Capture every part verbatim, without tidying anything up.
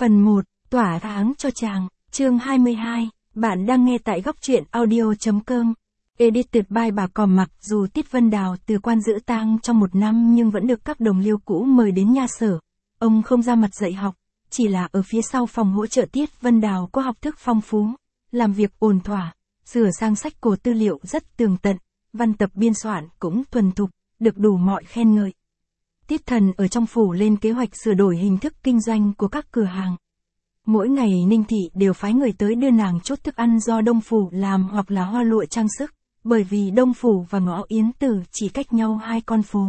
Phần một, tỏa tháng cho chàng, chương hai mươi hai, bạn đang nghe tại góc truyện audio.com. Edited by bà Cò Mặc. Dù Tiết Vân Đào từ quan giữ tang trong một năm nhưng vẫn được các đồng liêu cũ mời đến nhà sở. Ông không ra mặt dạy học, chỉ là ở phía sau phòng hỗ trợ Tiết Vân Đào có học thức phong phú, làm việc ổn thỏa, sửa sang sách cổ tư liệu rất tường tận, văn tập biên soạn cũng thuần thục, được đủ mọi khen ngợi. Tiết Thần ở trong phủ lên kế hoạch sửa đổi hình thức kinh doanh của các cửa hàng. Mỗi ngày Ninh Thị đều phái người tới đưa nàng chốt thức ăn do Đông Phủ làm hoặc là hoa lụa trang sức, bởi vì Đông Phủ và ngõ Yến Tử chỉ cách nhau hai con phố.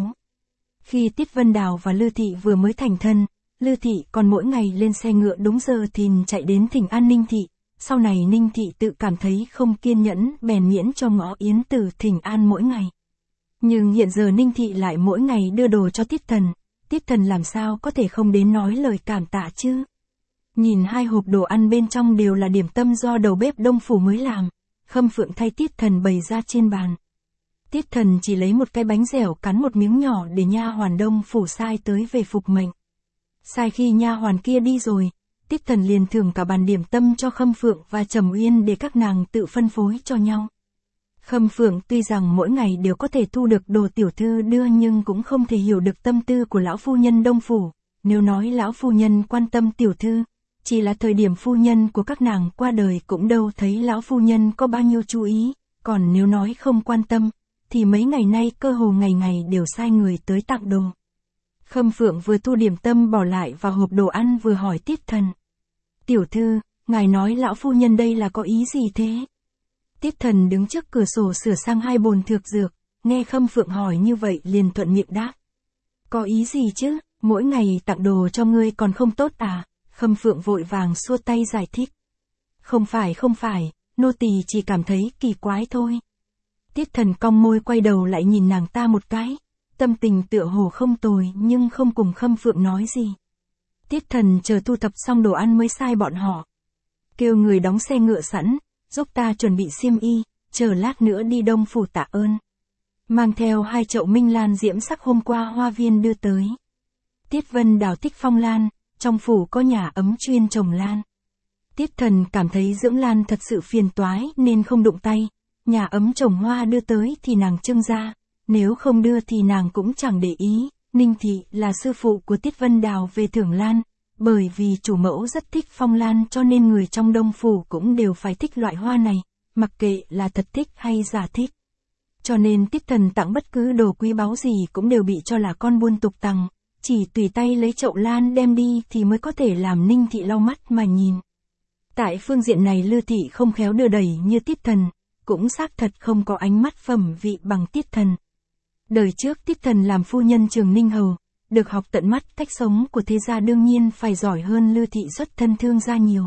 Khi Tiết Vân Đào và Lư Thị vừa mới thành thân, Lư Thị còn mỗi ngày lên xe ngựa đúng giờ thìn chạy đến thỉnh an Ninh Thị. Sau này Ninh Thị tự cảm thấy không kiên nhẫn bèn miễn cho ngõ Yến Tử thỉnh an mỗi ngày. Nhưng hiện giờ Ninh Thị lại mỗi ngày đưa đồ cho Tiết Thần, Tiết Thần làm sao có thể không đến nói lời cảm tạ chứ. Nhìn hai hộp đồ ăn bên trong đều là điểm tâm do đầu bếp Đông Phủ mới làm, Khâm Phượng thay Tiết Thần bày ra trên bàn. Tiết Thần chỉ lấy một cái bánh dẻo cắn một miếng nhỏ để nha hoàn Đông Phủ sai tới về phục mệnh. Sai khi nha hoàn kia đi rồi, Tiết Thần liền thưởng cả bàn điểm tâm cho Khâm Phượng và Trầm Uyên để các nàng tự phân phối cho nhau. Khâm Phượng tuy rằng mỗi ngày đều có thể thu được đồ tiểu thư đưa nhưng cũng không thể hiểu được tâm tư của lão phu nhân Đông Phủ. Nếu nói lão phu nhân quan tâm tiểu thư, chỉ là thời điểm phu nhân của các nàng qua đời cũng đâu thấy lão phu nhân có bao nhiêu chú ý, còn nếu nói không quan tâm, thì mấy ngày nay cơ hồ ngày ngày đều sai người tới tặng đồ. Khâm Phượng vừa thu điểm tâm bỏ lại vào hộp đồ ăn vừa hỏi Tiết Thần. Tiểu thư, ngài nói lão phu nhân đây là có ý gì thế? Tiết Thần đứng trước cửa sổ sửa sang hai bồn thược dược, nghe Khâm Phượng hỏi như vậy liền thuận miệng đáp. Có ý gì chứ, mỗi ngày tặng đồ cho ngươi còn không tốt à? Khâm Phượng vội vàng xua tay giải thích. Không phải không phải, nô tỳ chỉ cảm thấy kỳ quái thôi. Tiết Thần cong môi quay đầu lại nhìn nàng ta một cái, tâm tình tựa hồ không tồi nhưng không cùng Khâm Phượng nói gì. Tiết Thần chờ thu thập xong đồ ăn mới sai bọn họ. Kêu người đóng xe ngựa sẵn, giúp ta chuẩn bị xiêm y, chờ lát nữa đi Đông Phủ tạ ơn. Mang theo hai chậu minh lan diễm sắc hôm qua hoa viên đưa tới. Tiết Vân Đào thích phong lan, trong phủ có nhà ấm chuyên trồng lan. Tiết Thần cảm thấy dưỡng lan thật sự phiền toái nên không đụng tay, nhà ấm trồng hoa đưa tới thì nàng trưng ra, nếu không đưa thì nàng cũng chẳng để ý. Ninh Thị là sư phụ của Tiết Vân Đào về thưởng lan, bởi vì chủ mẫu rất thích phong lan cho nên người trong Đông Phủ cũng đều phải thích loại hoa này, mặc kệ là thật thích hay giả thích. Cho nên Tiết Thần tặng bất cứ đồ quý báu gì cũng đều bị cho là con buôn tục tằng, chỉ tùy tay lấy chậu lan đem đi thì mới có thể làm Ninh Thị lau mắt mà nhìn. Tại phương diện này Lư Thị không khéo đưa đẩy như Tiết Thần, cũng xác thật không có ánh mắt phẩm vị bằng Tiết Thần. Đời trước Tiết Thần làm phu nhân Trường Ninh Hầu, được học tận mắt cách sống của thế gia đương nhiên phải giỏi hơn Lư Thị xuất thân thương gia nhiều.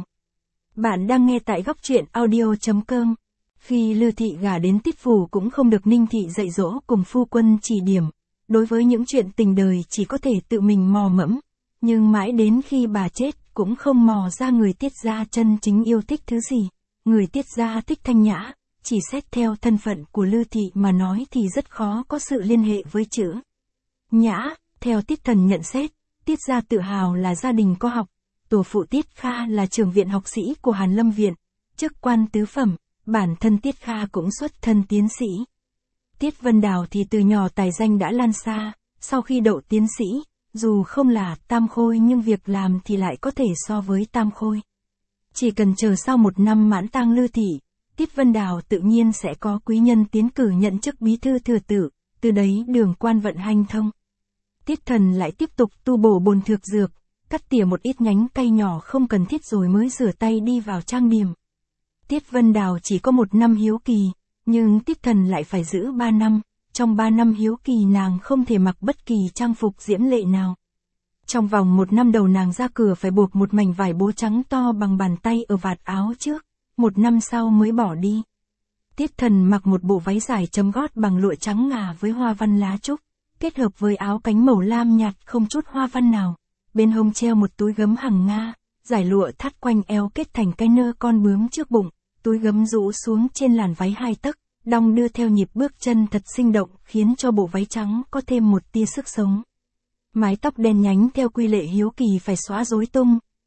Bạn đang nghe tại góc truyện audio.com. Khi Lư Thị gả đến Tiết Phủ cũng không được Ninh Thị dạy dỗ cùng phu quân chỉ điểm. Đối với những chuyện tình đời chỉ có thể tự mình mò mẫm, nhưng mãi đến khi bà chết cũng không mò ra người Tiết gia chân chính yêu thích thứ gì. Người Tiết gia thích thanh nhã, chỉ xét theo thân phận của Lư Thị mà nói thì rất khó có sự liên hệ với chữ nhã. Theo Tiết Thần nhận xét, Tiết gia tự hào là gia đình có học, tổ phụ Tiết Kha là trưởng viện học sĩ của Hàn Lâm Viện, chức quan tứ phẩm, bản thân Tiết Kha cũng xuất thân tiến sĩ. Tiết Vân Đào thì từ nhỏ tài danh đã lan xa, sau khi đậu tiến sĩ, dù không là tam khôi nhưng việc làm thì lại có thể so với tam khôi. Chỉ cần chờ sau một năm mãn tang Lư Thị, Tiết Vân Đào tự nhiên sẽ có quý nhân tiến cử nhận chức bí thư thừa tử, từ đấy đường quan vận hành thông. Tiết Thần lại tiếp tục tu bổ bồn thược dược, cắt tỉa một ít nhánh cây nhỏ không cần thiết rồi mới rửa tay đi vào trang điểm. Tiết Vân Đào chỉ có một năm hiếu kỳ, nhưng Tiết Thần lại phải giữ ba năm, trong ba năm hiếu kỳ nàng không thể mặc bất kỳ trang phục diễm lệ nào. Trong vòng một năm đầu nàng ra cửa phải buộc một mảnh vải bố trắng to bằng bàn tay ở vạt áo trước, một năm sau mới bỏ đi. Tiết Thần mặc một bộ váy dài chấm gót bằng lụa trắng ngà với hoa văn lá trúc, kết hợp với áo cánh màu lam nhạt không chút hoa văn nào, bên hông treo một túi gấm hằng nga, dải lụa thắt quanh eo kết thành cái nơ con bướm trước bụng, túi gấm rũ xuống trên làn váy hai tấc, đong đưa theo nhịp bước chân thật sinh động khiến cho bộ váy trắng có thêm một tia sức sống. Mái tóc đen nhánh theo quy lệ hiếu kỳ phải xóa rối tung,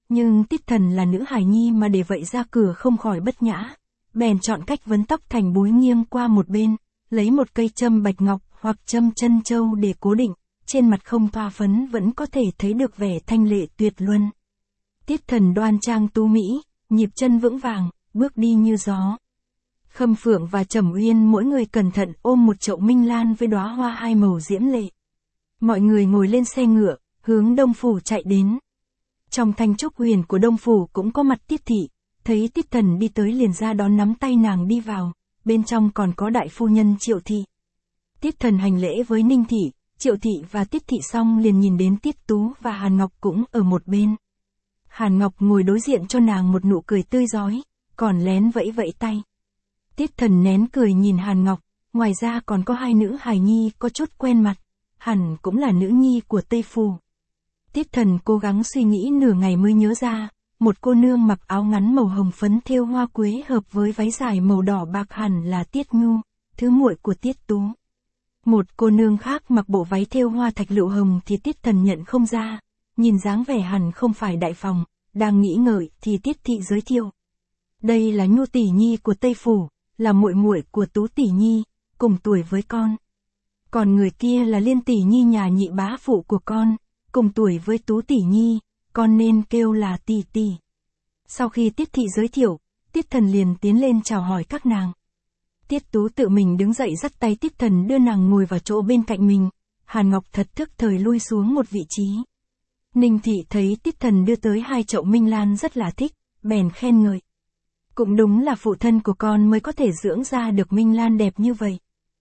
Nhưng Tiết Thần là nữ hài nhi mà để vậy ra cửa không khỏi bất nhã. Bèn chọn cách vấn tóc thành búi nghiêng qua một bên, lấy một cây châm bạch ngọc hoặc châm chân châu để cố định, trên mặt không thoa phấn vẫn có thể thấy được vẻ thanh lệ tuyệt luân. Tiết Thần đoan trang tú mỹ, nhịp chân vững vàng, bước đi như gió. Khâm Phượng và Trầm Uyên mỗi người cẩn thận ôm một chậu minh lan với đóa hoa hai màu diễm lệ. Mọi người ngồi lên xe ngựa, hướng Đông Phủ chạy đến. Trong thanh trúc huyền của Đông Phủ cũng có mặt Tiết Thị, thấy Tiết Thần đi tới liền ra đón nắm tay nàng đi vào, bên trong còn có đại phu nhân Triệu Thị. Tiết Thần hành lễ với Ninh Thị, Triệu Thị và Tiết Thị xong liền nhìn đến Tiết Tú và Hàn Ngọc cũng ở một bên. Hàn Ngọc ngồi đối diện cho nàng một nụ cười tươi rói, còn lén vẫy vẫy tay. Tiết Thần nén cười nhìn Hàn Ngọc, ngoài ra còn có hai nữ hài nhi có chút quen mặt, hẳn cũng là nữ nhi của Tây Phủ. Tiết Thần cố gắng suy nghĩ nửa ngày mới nhớ ra, một cô nương mặc áo ngắn màu hồng phấn thêu hoa quế hợp với váy dài màu đỏ bạc hẳn là Tiết Nhu, thứ muội của Tiết Tú. Một cô nương khác mặc bộ váy thêu hoa thạch lựu hồng thì Tiết Thần nhận không ra, nhìn dáng vẻ hẳn không phải đại phòng, đang nghĩ ngợi thì Tiết Thị giới thiệu. Đây là Nhu tỷ nhi của Tây Phủ, là muội muội của Tú tỷ nhi, cùng tuổi với con. Còn người kia là Liên tỷ nhi nhà nhị bá phụ của con, cùng tuổi với Tú tỷ nhi, con nên kêu là tỷ tỷ. Sau khi Tiết Thị giới thiệu, Tiết Thần liền tiến lên chào hỏi các nàng. Tiết Tú tự mình đứng dậy dắt tay Tiết Thần đưa nàng ngồi vào chỗ bên cạnh mình, Hàn Ngọc thật thức thời lui xuống một vị trí. Ninh Thị thấy Tiết Thần đưa tới hai chậu minh lan rất là thích, bèn khen ngợi. Cũng đúng là phụ thân của con mới có thể dưỡng ra được minh lan đẹp như vậy.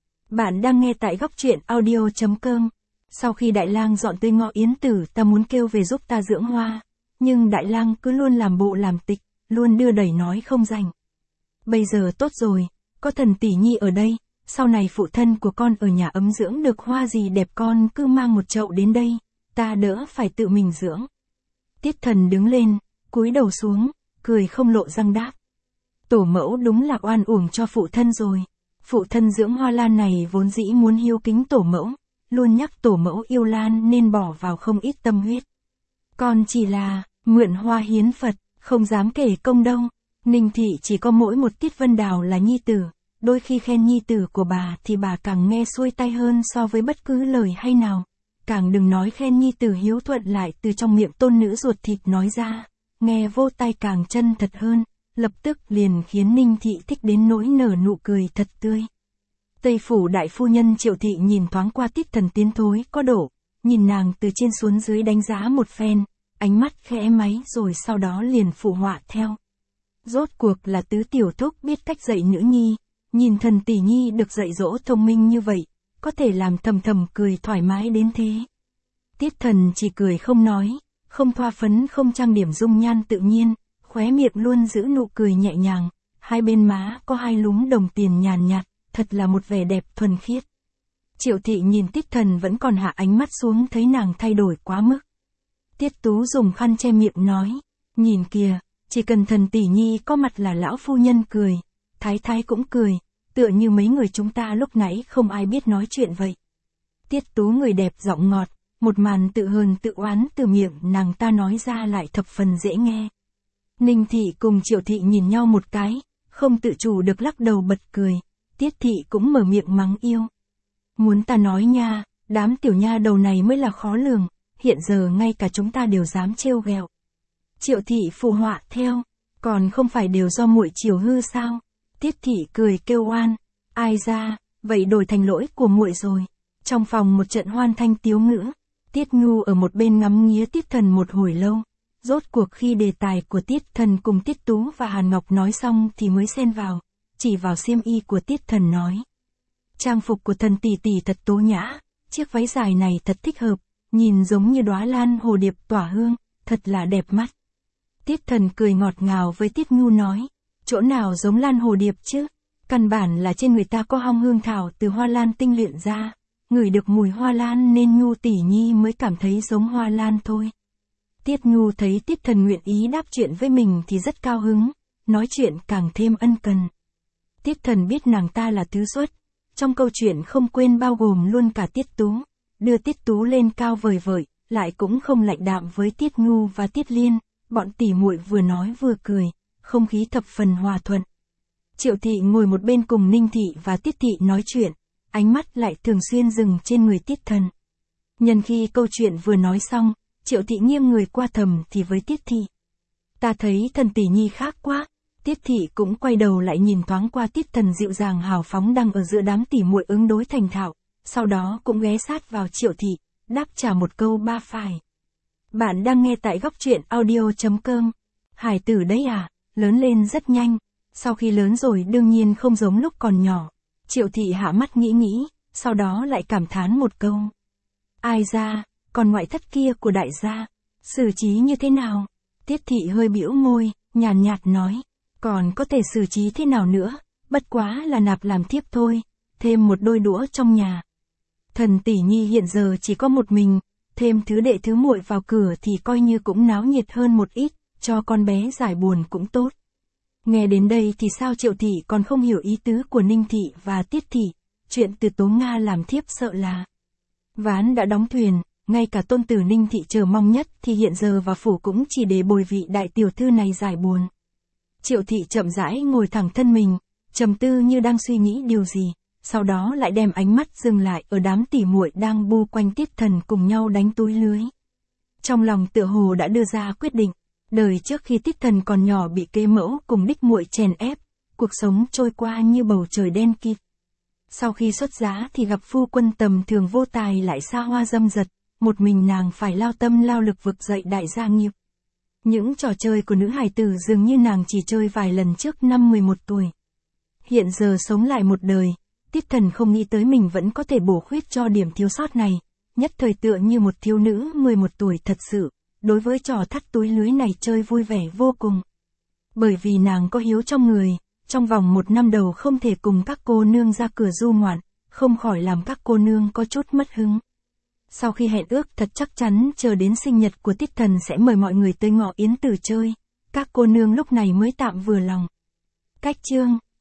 Bạn đang nghe tại góc truyện audio chấm com. Sau khi Đại Lang dọn tới Ngọ Yến Tử, ta muốn kêu về giúp ta dưỡng hoa, nhưng Đại Lang cứ luôn làm bộ làm tịch, luôn đưa đẩy nói không rảnh. Bây giờ tốt rồi, có Thần tỷ nhi ở đây, sau này phụ thân của con ở nhà ấm dưỡng được hoa gì đẹp con cứ mang một chậu đến đây, ta đỡ phải tự mình dưỡng. Tiết Thần đứng lên, cúi đầu xuống, cười không lộ răng đáp. Tổ mẫu đúng là oan uổng cho phụ thân rồi. Phụ thân dưỡng hoa lan này vốn dĩ muốn hiếu kính tổ mẫu, luôn nhắc tổ mẫu yêu lan nên bỏ vào không ít tâm huyết. Con chỉ là mượn hoa hiến Phật, không dám kể công đâu. Ninh Thị chỉ có mỗi một Tiết Vân Đào là nhi tử, đôi khi khen nhi tử của bà thì bà càng nghe xuôi tai hơn so với bất cứ lời hay nào. Càng đừng nói khen nhi tử hiếu thuận lại từ trong miệng tôn nữ ruột thịt nói ra, nghe vô tai càng chân thật hơn. Lập tức liền khiến Ninh Thị thích đến nỗi nở nụ cười thật tươi. Tây Phủ đại phu nhân Triệu Thị nhìn thoáng qua Tiết Thần tiến thối có độ, nhìn nàng từ trên xuống dưới đánh giá một phen, ánh mắt khẽ máy rồi sau đó liền phụ họa theo. Rốt cuộc là tứ tiểu thúc biết cách dạy nữ nhi, nhìn Thần tỷ nhi được dạy dỗ thông minh như vậy, có thể làm thầm thầm cười thoải mái đến thế. Tiết Thần chỉ cười không nói, không thoa phấn không trang điểm dung nhan tự nhiên. Khóe miệng luôn giữ nụ cười nhẹ nhàng, hai bên má có hai lúm đồng tiền nhàn nhạt, thật là một vẻ đẹp thuần khiết. Triệu Thị nhìn Tiết Thần vẫn còn hạ ánh mắt xuống thấy nàng thay đổi quá mức. Tiết Tú dùng khăn che miệng nói, nhìn kìa, chỉ cần Thần tỷ nhi có mặt là lão phu nhân cười, thái thái cũng cười, tựa như mấy người chúng ta lúc nãy không ai biết nói chuyện vậy. Tiết Tú người đẹp giọng ngọt, một màn tự hờn tự oán từ miệng nàng ta nói ra lại thập phần dễ nghe. Ninh Thị cùng Triệu Thị nhìn nhau một cái, không tự chủ được lắc đầu bật cười, Tiết Thị cũng mở miệng mắng yêu. Muốn ta nói nha, đám tiểu nha đầu này mới là khó lường, hiện giờ ngay cả chúng ta đều dám trêu ghẹo. Triệu Thị phụ họa theo, còn không phải đều do muội chiều hư sao? Tiết Thị cười kêu oan, ai ra, vậy đổi thành lỗi của muội rồi. Trong phòng một trận hoan thanh tiếu ngữ, Tiết Nhu ở một bên ngắm nghía Tiết Thần một hồi lâu. Rốt cuộc khi đề tài của Tiết Thần cùng Tiết Tú và Hàn Ngọc nói xong thì mới xen vào, chỉ vào xiêm y của Tiết Thần nói. Trang phục của Thần tỷ tỷ thật tố nhã, chiếc váy dài này thật thích hợp, nhìn giống như đóa lan hồ điệp tỏa hương, thật là đẹp mắt. Tiết Thần cười ngọt ngào với Tiết Nhu nói, chỗ nào giống lan hồ điệp chứ, căn bản là trên người ta có hong hương thảo từ hoa lan tinh luyện ra, ngửi được mùi hoa lan nên Nhu tỷ nhi mới cảm thấy giống hoa lan thôi. Tiết Nhu thấy Tiết Thần nguyện ý đáp chuyện với mình thì rất cao hứng, nói chuyện càng thêm ân cần. Tiết Thần biết nàng ta là tứ xuất, trong câu chuyện không quên bao gồm luôn cả Tiết Tú, đưa Tiết Tú lên cao vời vợi, lại cũng không lạnh đạm với Tiết Nhu và Tiết Liên, bọn tỉ muội vừa nói vừa cười, không khí thập phần hòa thuận. Triệu Thị ngồi một bên cùng Ninh Thị và Tiết Thị nói chuyện, ánh mắt lại thường xuyên dừng trên người Tiết Thần. Nhân khi câu chuyện vừa nói xong, Triệu Thị nghiêng người qua thầm thì với Tiết Thị. Ta thấy Thần tỷ nhi khác quá. Tiết Thị cũng quay đầu lại nhìn thoáng qua Tiết Thần dịu dàng hào phóng đang ở giữa đám tỉ muội ứng đối thành thạo, sau đó cũng ghé sát vào Triệu Thị, đáp trả một câu ba phải. Bạn đang nghe tại góc truyện audio chấm com. Hải tử đấy à, lớn lên rất nhanh, sau khi lớn rồi đương nhiên không giống lúc còn nhỏ. Triệu Thị hạ mắt nghĩ nghĩ, sau đó lại cảm thán một câu. Ai ra, còn ngoại thất kia của đại gia, xử trí như thế nào? Tiết Thị hơi bĩu môi, nhàn nhạt nói, còn có thể xử trí thế nào nữa, bất quá là nạp làm thiếp thôi, thêm một đôi đũa trong nhà. Thần tỷ nhi hiện giờ chỉ có một mình, thêm thứ đệ thứ muội vào cửa thì coi như cũng náo nhiệt hơn một ít, cho con bé giải buồn cũng tốt. Nghe đến đây thì sao Triệu Thị còn không hiểu ý tứ của Ninh Thị và Tiết Thị, chuyện từ Tố Nga làm thiếp sợ là ván đã đóng thuyền, ngay cả tôn tử Ninh Thị chờ mong nhất thì hiện giờ vào phủ cũng chỉ để bồi vị đại tiểu thư này giải buồn. Triệu Thị chậm rãi ngồi thẳng thân mình, trầm tư như đang suy nghĩ điều gì, sau đó lại đem ánh mắt dừng lại ở đám tỉ muội đang bu quanh Tiết Thần cùng nhau đánh túi lưới. Trong lòng tựa hồ đã đưa ra quyết định, đời trước khi Tiết Thần còn nhỏ bị kế mẫu cùng đích muội chèn ép, cuộc sống trôi qua như bầu trời đen kịt. Sau khi xuất giá thì gặp phu quân tầm thường vô tài lại xa hoa dâm dật, một mình nàng phải lao tâm lao lực vực dậy đại gia nghiệp. Những trò chơi của nữ hài tử dường như nàng chỉ chơi vài lần trước năm mười một tuổi. Hiện giờ sống lại một đời, Tiết Thần không nghĩ tới mình vẫn có thể bổ khuyết cho điểm thiếu sót này, nhất thời tựa như một thiếu nữ mười một tuổi thật sự, đối với trò thắt túi lưới này chơi vui vẻ vô cùng. Bởi vì nàng có hiếu trong người, trong vòng một năm đầu không thể cùng các cô nương ra cửa du ngoạn, không khỏi làm các cô nương có chút mất hứng. Sau khi hẹn ước thật chắc chắn chờ đến sinh nhật của Tiết Thần sẽ mời mọi người tới ngọ yến tử chơi, các cô nương lúc này mới tạm vừa lòng. Cách chương